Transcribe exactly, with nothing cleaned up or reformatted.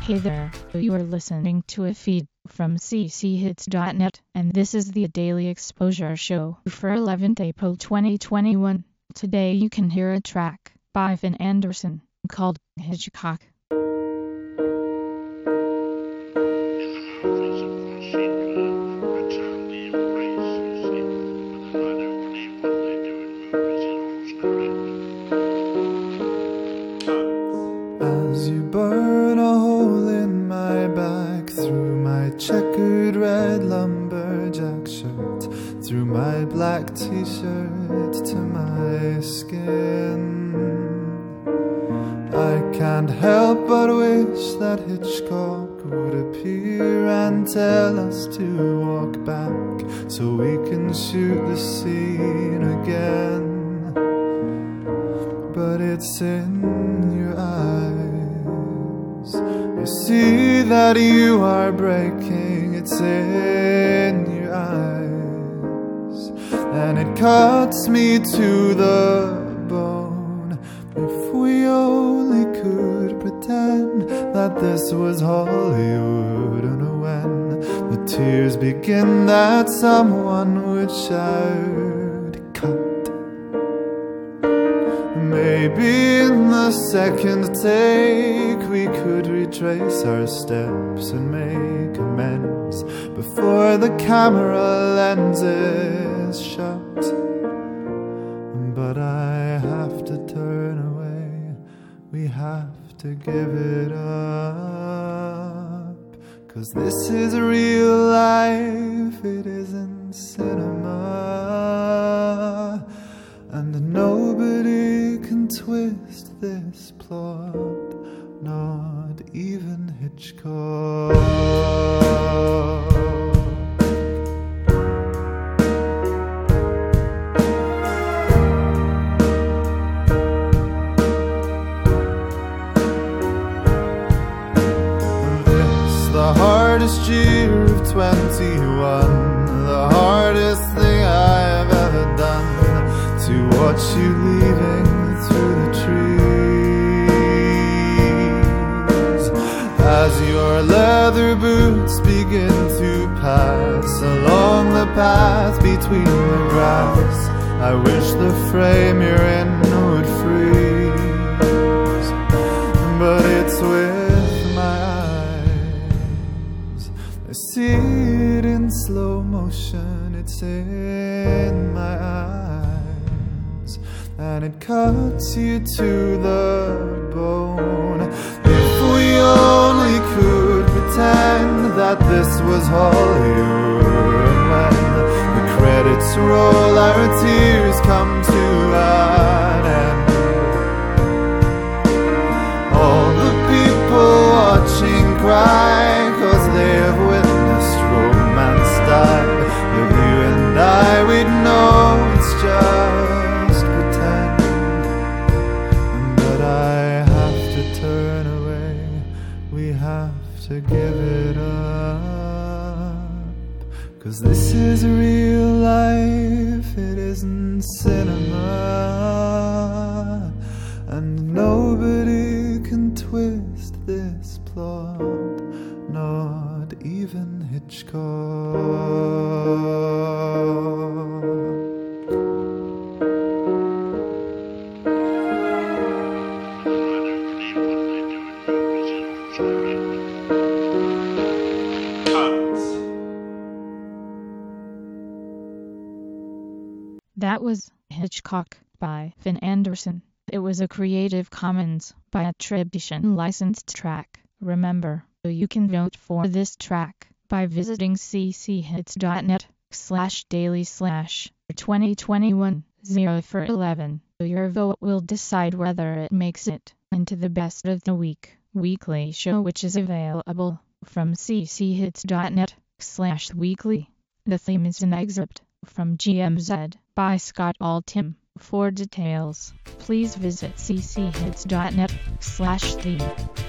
Hey there, you are listening to a feed from c c hits dot net, and this is the Daily Exposure Show for eleventh April twenty twenty-one. Today you can hear a track by Finn Anderson called Hitchcock. As you burn a hole in my back, through my checkered red lumberjack shirt, through my black t-shirt to my skin, I can't help but wish that Hitchcock would appear and tell us to walk back so we can shoot the scene again. But it's in your eyes, you see that you are breaking. It's in your eyes, and it cuts me to the bone. If we only could pretend that this was Hollywood, and when the tears begin that someone would shout, cut. Maybe in the second take we could retrace our steps and make amends before the camera lenses shut. But I have to turn away, we have to give it up, 'cause this is real life, it isn't cinema, and nobody can twist this plot, not even Hitchcock. This, the hardest year of twenty-one, the hardest thing I have ever done, to watch you leaving through the trees, as your leather boots begin to pass along the path between the grass. I wish the frame you're in would freeze, but it's with my eyes. I see it in slow motion, it's in my eyes, and it cuts you to the bone. If we only could pretend that this was Hollywood, and when the credits roll our tears come to an end. All the people watching cry 'cause they have witnessed romance die, but you and I, we'd know it's just pretend. But I have to turn away, we have to give it up, 'cause this is real life, it isn't cinema, and nobody can twist this plot, not even Hitchcock. That was Hitchcock by Finn Anderson. It was a Creative Commons by attribution licensed track. Remember, you can vote for this track by visiting c c hits dot net slash daily slash twenty twenty-one oh four eleven. Your vote will decide whether it makes it into the Best of the Week weekly show, which is available from c c hits dot net slash weekly. The theme is an excerpt from G M Z by Scott Altham. For details, please visit c c hits dot net slash theme.